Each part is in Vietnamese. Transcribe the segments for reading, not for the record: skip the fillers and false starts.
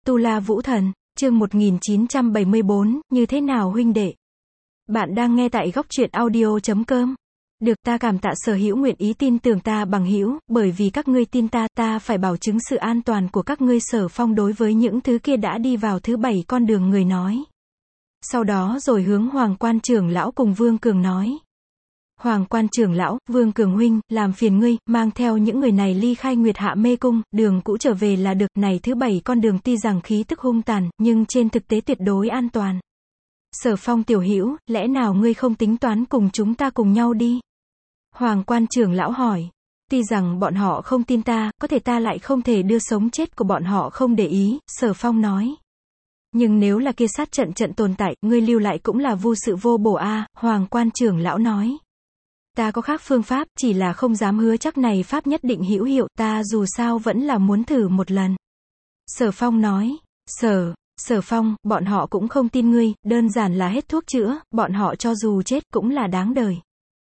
Tu La Vũ Thần, chương 1974, như thế nào huynh đệ? Bạn đang nghe tại góc truyện audio.com. Được, ta cảm tạ sở hữu nguyện ý tin tưởng ta bằng hữu, bởi vì các ngươi tin ta, ta phải bảo chứng sự an toàn của các ngươi. Sở Phong đối với những thứ kia đã đi vào thứ 7 con đường người nói. Sau đó rồi hướng Hoàng Quan trưởng lão cùng Vương Cường nói. Hoàng Quan trưởng lão, Vương Cường huynh, làm phiền ngươi, mang theo những người này ly khai Nguyệt Hạ Mê Cung, đường cũ trở về là được. Này thứ 7 con đường tuy rằng khí tức hung tàn, nhưng trên thực tế tuyệt đối an toàn. Sở Phong tiểu hữu, lẽ nào ngươi không tính toán cùng chúng ta cùng nhau đi? Hoàng Quan trưởng lão hỏi. Tuy rằng bọn họ không tin ta, có thể ta lại không thể đưa sống chết của bọn họ không để ý, Sở Phong nói. Nhưng nếu là kia sát trận tồn tại, ngươi lưu lại cũng là vô sự vô bổ a, Hoàng Quan trưởng lão nói. Ta có khác phương pháp, chỉ là không dám hứa chắc này pháp nhất định hữu hiệu, ta dù sao vẫn là muốn thử một lần. Sở Phong nói. Sở Phong, bọn họ cũng không tin ngươi, đơn giản là hết thuốc chữa, bọn họ cho dù chết cũng là đáng đời.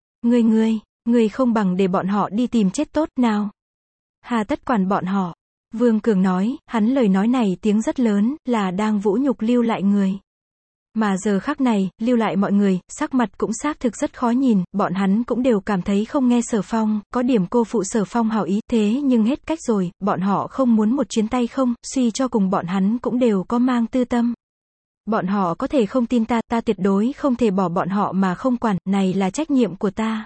Ngươi không bằng để bọn họ đi tìm chết tốt nào. Hà tất quản bọn họ. Vương Cường nói, hắn lời nói này tiếng rất lớn, là đang vũ nhục lưu lại người. Mà giờ khắc này, lưu lại mọi người, sắc mặt cũng xác thực rất khó nhìn, bọn hắn cũng đều cảm thấy không nghe Sở Phong, có điểm cô phụ Sở Phong hảo ý, thế nhưng hết cách rồi, bọn họ không muốn một chuyến tay không, suy cho cùng bọn hắn cũng đều có mang tư tâm. Bọn họ có thể không tin ta, ta tuyệt đối không thể bỏ bọn họ mà không quản, này là trách nhiệm của ta.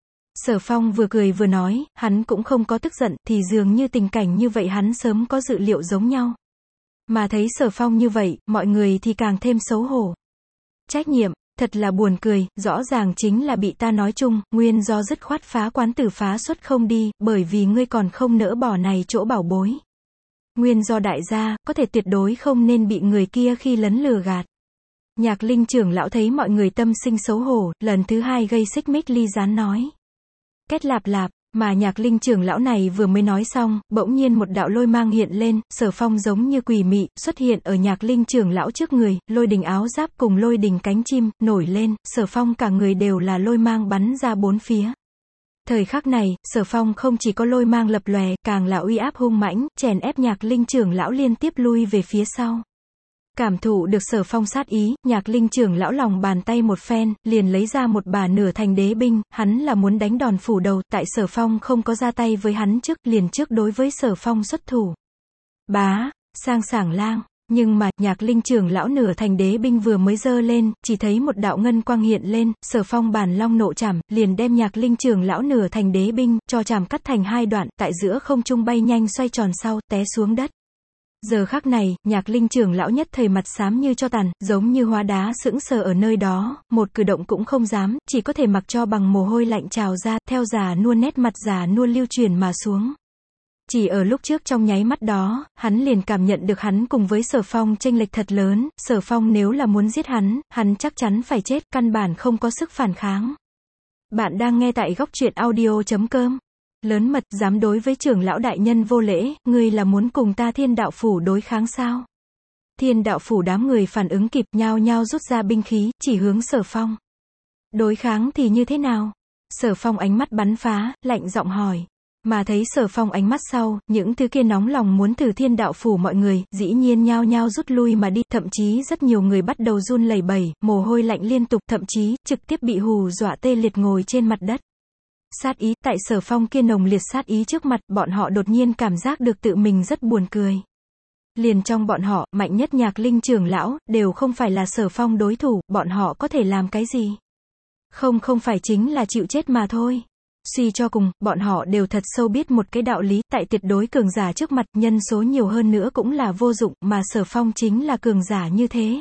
Sở Phong vừa cười vừa nói, hắn cũng không có tức giận, thì dường như tình cảnh như vậy hắn sớm có dự liệu giống nhau. Mà thấy Sở Phong như vậy, mọi người thì càng thêm xấu hổ. Trách nhiệm, thật là buồn cười, rõ ràng chính là bị ta nói chung, nguyên do dứt khoát phá quán tử phá xuất không đi, bởi vì ngươi còn không nỡ bỏ này chỗ bảo bối. Nguyên do đại gia, có thể tuyệt đối không nên bị người kia khi lấn lừa gạt. Nhạc Linh trưởng lão thấy mọi người tâm sinh xấu hổ, lần thứ hai gây xích mích ly gián nói. Két lạp lạp, mà Nhạc Linh trưởng lão này vừa mới nói xong, bỗng nhiên một đạo lôi mang hiện lên, Sở Phong giống như quỷ mị, xuất hiện ở Nhạc Linh trưởng lão trước người, lôi đình áo giáp cùng lôi đình cánh chim, nổi lên, Sở Phong cả người đều là lôi mang bắn ra bốn phía. Thời khắc này, Sở Phong không chỉ có lôi mang lập lòe, càng là uy áp hung mãnh, chèn ép Nhạc Linh trưởng lão liên tiếp lui về phía sau. Cảm thụ được Sở Phong sát ý, Nhạc Linh trưởng lão lòng bàn tay một phen, liền lấy ra một bả nửa thành đế binh, hắn là muốn đánh đòn phủ đầu, tại Sở Phong không có ra tay với hắn trước, liền trước đối với Sở Phong xuất thủ. Bá, sang sảng lang, nhưng mà, Nhạc Linh trưởng lão nửa thành đế binh vừa mới giơ lên, chỉ thấy một đạo ngân quang hiện lên, Sở Phong bản long nộ chảm, liền đem Nhạc Linh trưởng lão nửa thành đế binh, cho chảm cắt thành hai đoạn, tại giữa không trung bay nhanh xoay tròn sau, té xuống đất. Giờ khắc này, Nhạc Linh trưởng lão nhất thời mặt xám như tro tàn, giống như hóa đá sững sờ ở nơi đó, một cử động cũng không dám, chỉ có thể mặc cho bằng mồ hôi lạnh trào ra, theo già nua nét mặt già nua lưu truyền mà xuống. Chỉ ở lúc trước trong nháy mắt đó, hắn liền cảm nhận được hắn cùng với Sở Phong chênh lệch thật lớn, Sở Phong nếu là muốn giết hắn chắc chắn phải chết, căn bản không có sức phản kháng. Bạn đang nghe tại góc truyện audio.com. Lớn mật, dám đối với trưởng lão đại nhân vô lễ, ngươi là muốn cùng ta Thiên Đạo Phủ đối kháng sao? Thiên Đạo Phủ đám người phản ứng kịp, nhao nhao rút ra binh khí, chỉ hướng Sở Phong. Đối kháng thì như thế nào? Sở Phong ánh mắt bắn phá, lạnh giọng hỏi. Mà thấy Sở Phong ánh mắt sau, những thứ kia nóng lòng muốn thử Thiên Đạo Phủ mọi người, dĩ nhiên nhao nhao rút lui mà đi, thậm chí rất nhiều người bắt đầu run lẩy bẩy, mồ hôi lạnh liên tục, thậm chí, trực tiếp bị hù dọa tê liệt ngồi trên mặt đất. Sát ý, tại Sở Phong kia nồng liệt sát ý trước mặt, bọn họ đột nhiên cảm giác được tự mình rất buồn cười. Liền trong bọn họ, mạnh nhất Nhạc Linh trưởng lão, đều không phải là Sở Phong đối thủ, bọn họ có thể làm cái gì? Không phải chính là chịu chết mà thôi. Suy cho cùng, bọn họ đều thật sâu biết một cái đạo lý, tại tuyệt đối cường giả trước mặt, nhân số nhiều hơn nữa cũng là vô dụng, mà Sở Phong chính là cường giả như thế.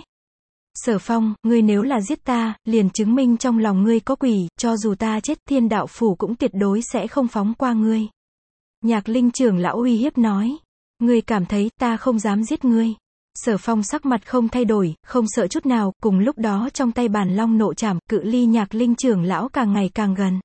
Sở Phong, ngươi nếu là giết ta, liền chứng minh trong lòng ngươi có quỷ, cho dù ta chết, Thiên Đạo Phủ cũng tuyệt đối sẽ không phóng qua ngươi. Nhạc Linh trưởng lão uy hiếp nói. Ngươi cảm thấy, ta không dám giết ngươi. Sở Phong sắc mặt không thay đổi, không sợ chút nào, cùng lúc đó trong tay bản long nộ chảm, cự ly Nhạc Linh trưởng lão càng ngày càng gần.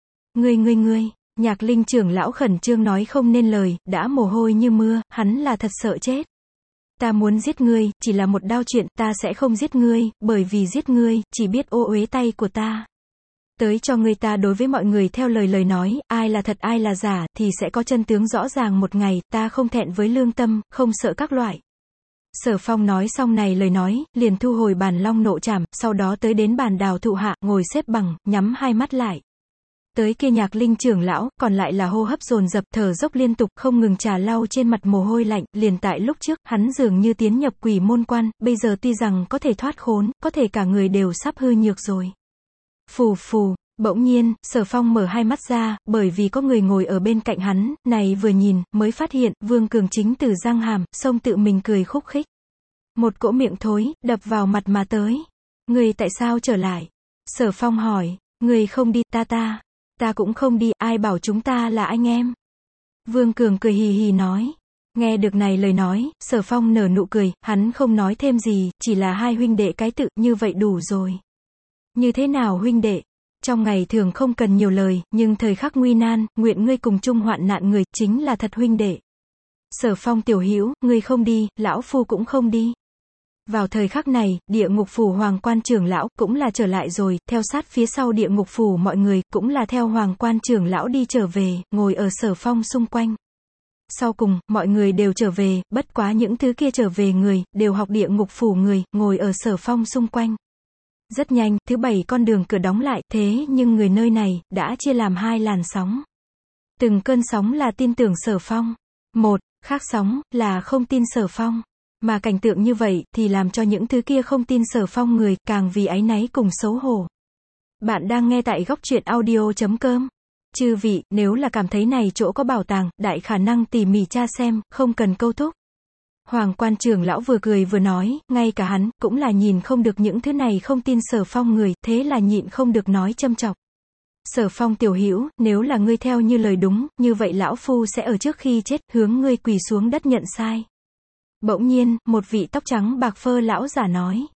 Ngươi, Nhạc Linh trưởng lão khẩn trương nói không nên lời, đã mồ hôi như mưa, hắn là thật sợ chết. Ta muốn giết ngươi, chỉ là một đao chuyện, ta sẽ không giết ngươi, bởi vì giết ngươi, chỉ biết ô uế tay của ta. Tới cho ngươi ta đối với mọi người theo lời nói, ai là thật ai là giả, thì sẽ có chân tướng rõ ràng một ngày, ta không thẹn với lương tâm, không sợ các loại. Sở Phong nói xong này lời nói, liền thu hồi bàn long nộ trảm, sau đó tới đến bàn đào thụ hạ, ngồi xếp bằng, nhắm hai mắt lại. Tới kia Nhạc Linh trưởng lão, còn lại là hô hấp dồn dập, thở dốc liên tục, không ngừng trà lau trên mặt mồ hôi lạnh, liền tại lúc trước, hắn dường như tiến nhập quỷ môn quan, bây giờ tuy rằng có thể thoát khốn, có thể cả người đều sắp hư nhược rồi. Phù phù, bỗng nhiên, Sở Phong mở hai mắt ra, bởi vì có người ngồi ở bên cạnh hắn, này vừa nhìn, mới phát hiện, Vương Cường chính từ răng hàm, xông tự mình cười khúc khích. Một cỗ miệng thối, đập vào mặt mà tới. Người tại sao trở lại? Sở Phong hỏi, người không đi, ta cũng không đi, ai bảo chúng ta là anh em? Vương Cường cười hì hì nói. Nghe được này lời nói, Sở Phong nở nụ cười, hắn không nói thêm gì, chỉ là hai huynh đệ cái tự, như vậy đủ rồi. Như thế nào huynh đệ? Trong ngày thường không cần nhiều lời, nhưng thời khắc nguy nan, nguyện ngươi cùng chung hoạn nạn người, chính là thật huynh đệ. Sở Phong tiểu hữu, ngươi không đi, lão phu cũng không đi. Vào thời khắc này, địa ngục phủ Hoàng Quan trưởng lão, cũng là trở lại rồi, theo sát phía sau địa ngục phủ mọi người, cũng là theo Hoàng Quan trưởng lão đi trở về, ngồi ở Sở Phong xung quanh. Sau cùng, mọi người đều trở về, bất quá những thứ kia trở về người, đều học địa ngục phủ người, ngồi ở Sở Phong xung quanh. Rất nhanh, thứ 7 con đường cửa đóng lại, thế nhưng người nơi này, đã chia làm hai làn sóng. Từng cơn sóng là tin tưởng Sở Phong. Một, khác sóng, là không tin Sở Phong. Mà cảnh tượng như vậy, thì làm cho những thứ kia không tin Sở Phong người, càng vì áy náy cùng xấu hổ. Bạn đang nghe tại góc truyện audio.com. Chư vị, nếu là cảm thấy này chỗ có bảo tàng, đại khả năng tỉ mỉ tra xem, không cần câu thúc. Hoàng Quan trưởng lão vừa cười vừa nói, ngay cả hắn, cũng là nhìn không được những thứ này không tin Sở Phong người, thế là nhịn không được nói châm chọc. Sở Phong tiểu hữu, nếu là ngươi theo như lời đúng, như vậy lão phu sẽ ở trước khi chết, hướng ngươi quỳ xuống đất nhận sai. Bỗng nhiên, một vị tóc trắng bạc phơ lão giả nói.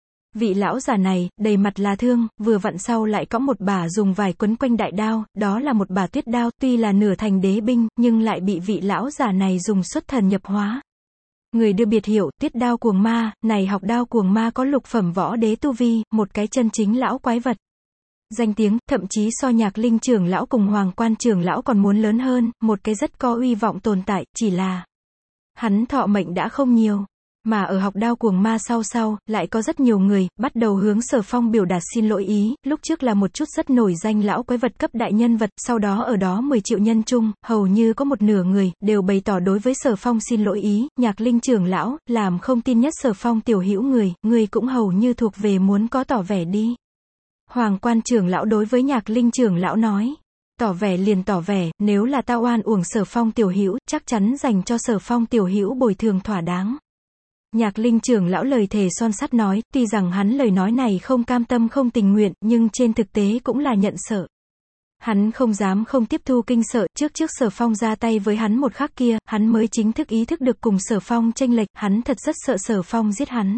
Vị lão giả này, đầy mặt là thương, vừa vặn sau lại có một bả dùng vải quấn quanh đại đao, đó là một bả tuyết đao, tuy là nửa thành đế binh, nhưng lại bị vị lão giả này dùng xuất thần nhập hóa. Người đưa biệt hiệu, tuyết đao cuồng ma, này học đao cuồng ma có lục phẩm võ đế tu vi, một cái chân chính lão quái vật. Danh tiếng, thậm chí so Nhạc Linh trưởng lão cùng Hoàng Quan trưởng lão còn muốn lớn hơn, một cái rất có uy vọng tồn tại, chỉ là hắn thọ mệnh đã không nhiều. Mà ở học đao cuồng ma sau, lại có rất nhiều người, bắt đầu hướng Sở Phong biểu đạt xin lỗi ý, lúc trước là một chút rất nổi danh lão quái vật cấp đại nhân vật, sau đó ở đó 10 triệu nhân chung, hầu như có một nửa người, đều bày tỏ đối với Sở Phong xin lỗi ý, Nhạc Linh trưởng lão, làm không tin nhất Sở Phong tiểu hữu người cũng hầu như thuộc về muốn có tỏ vẻ đi. Hoàng Quan trưởng lão đối với Nhạc Linh trưởng lão nói. Tỏ vẻ liền tỏ vẻ, nếu là ta oan uổng Sở Phong tiểu hữu, chắc chắn dành cho Sở Phong tiểu hữu bồi thường thỏa đáng. Nhạc Linh trưởng lão lời thề son sắt nói, tuy rằng hắn lời nói này không cam tâm không tình nguyện, nhưng trên thực tế cũng là nhận sợ. Hắn không dám không tiếp thu kinh sợ, trước Sở Phong ra tay với hắn một khắc kia, hắn mới chính thức ý thức được cùng Sở Phong chênh lệch, hắn thật rất sợ Sở Phong giết hắn.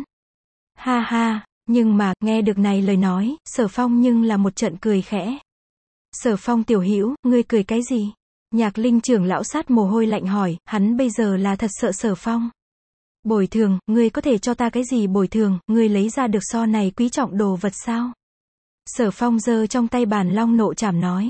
Ha ha, nhưng mà, nghe được này lời nói, Sở Phong nhưng là một trận cười khẽ. Sở Phong tiểu hữu, ngươi cười cái gì? Nhạc Linh trưởng lão sát mồ hôi lạnh hỏi, hắn bây giờ là thật sợ Sở Phong. Bồi thường, ngươi có thể cho ta cái gì bồi thường, ngươi lấy ra được so này quý trọng đồ vật sao? Sở Phong giơ trong tay bàn long nộ trảm nói.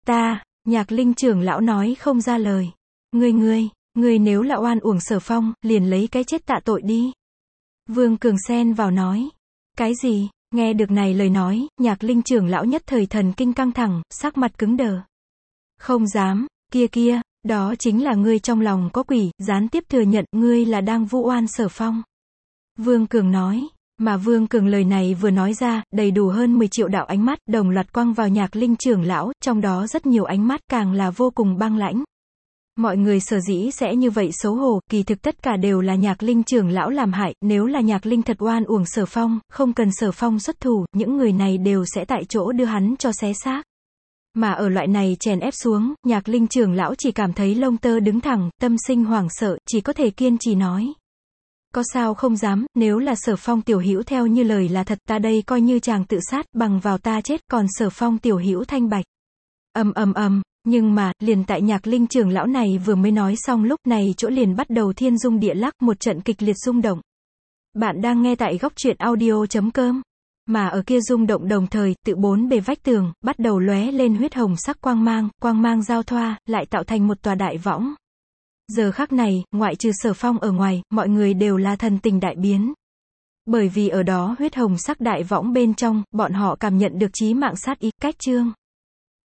Nhạc Linh trưởng lão nói không ra lời. Ngươi nếu là oan uổng Sở Phong, liền lấy cái chết tạ tội đi. Vương Cường xen vào nói. Cái gì? Nghe được này lời nói, Nhạc Linh trưởng lão nhất thời thần kinh căng thẳng, sắc mặt cứng đờ. Không dám, kia, đó chính là ngươi trong lòng có quỷ, gián tiếp thừa nhận, ngươi là đang vu oan Sở Phong. Vương Cường nói, mà Vương Cường lời này vừa nói ra, đầy đủ hơn 10 triệu đạo ánh mắt, đồng loạt quăng vào Nhạc Linh trưởng lão, trong đó rất nhiều ánh mắt càng là vô cùng băng lãnh. Mọi người sở dĩ sẽ như vậy xấu hổ, kỳ thực tất cả đều là Nhạc Linh trưởng lão làm hại, nếu là Nhạc Linh thật oan uổng Sở Phong, không cần Sở Phong xuất thủ, những người này đều sẽ tại chỗ đưa hắn cho xé xác. Mà ở loại này chèn ép xuống, Nhạc Linh trưởng lão chỉ cảm thấy lông tơ đứng thẳng, tâm sinh hoảng sợ, chỉ có thể kiên trì nói. Có sao không dám, nếu là Sở Phong tiểu hữu theo như lời là thật, ta đây coi như chàng tự sát, bằng vào ta chết, còn Sở Phong tiểu hữu thanh bạch. Nhưng mà, liền tại Nhạc Linh trưởng lão này vừa mới nói xong lúc này chỗ liền bắt đầu thiên rung địa lắc, một trận kịch liệt rung động. Bạn đang nghe tại góc truyện audio.com. Mà ở kia rung động đồng thời, tự bốn bề vách tường, bắt đầu lóe lên huyết hồng sắc quang mang giao thoa, lại tạo thành một tòa đại võng. Giờ khắc này, ngoại trừ Sở Phong ở ngoài, mọi người đều là thần tình đại biến. Bởi vì ở đó huyết hồng sắc đại võng bên trong, bọn họ cảm nhận được chí mạng sát ý, cách chương.